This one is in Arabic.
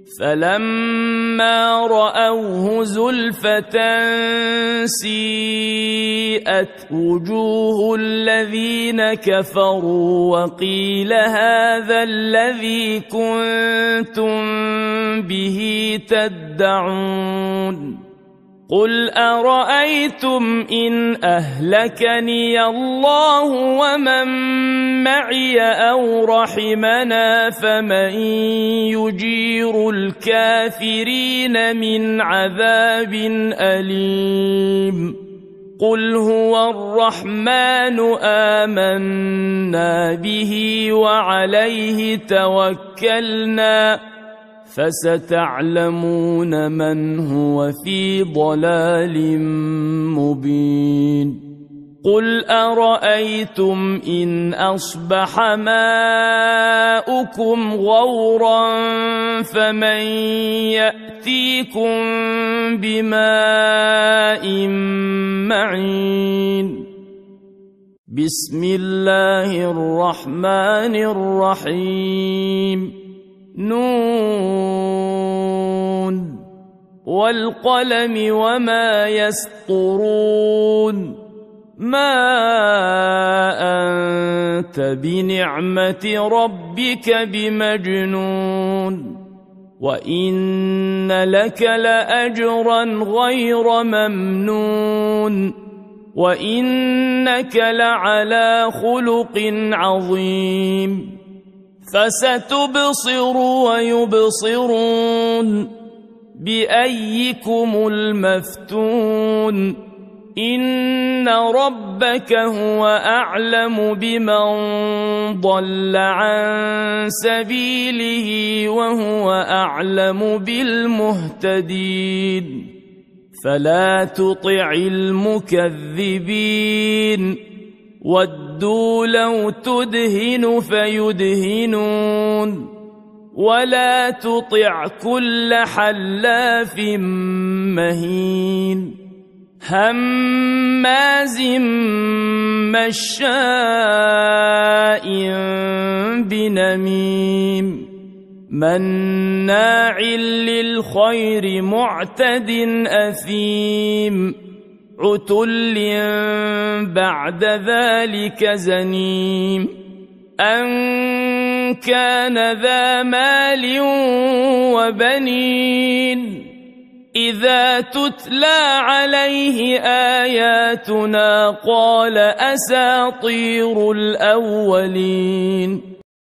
فلما رأوه زلفة سيئت وجوه الذين كفروا وقيل هذا الذي كنتم به تدعون قل أرأيتم إن أهلكني الله ومن معي أو رحمنا فمن يجير الكافرين من عذاب أليم قل هو الرحمن آمنا به وعليه توكلنا فستعلمون من هو في ضلال مبين قل أرأيتم إن أصبح ماؤكم غورا فمن يأتيكم بماء معين بسم الله الرحمن الرحيم نون والقلم وما يسطرون ما أنت بنعمة ربك بمجنون وإن لك لأجرا غير ممنون وإنك لعلى خلق عظيم فستبصر ويبصرون بأيكم المفتون إن ربك هو أعلم بمن ضل عن سبيله وهو أعلم بالمهتدين فلا تطع المكذبين ودوا لو تدهن فيدهنون ولا تطع كل حلاف مهين هماز مشاء بنميم مناع للخير معتد أثيم عتل بعد ذلك زنيم أن كان ذا مال وبنين إذا تتلى عليه آياتنا قال أساطير الأولين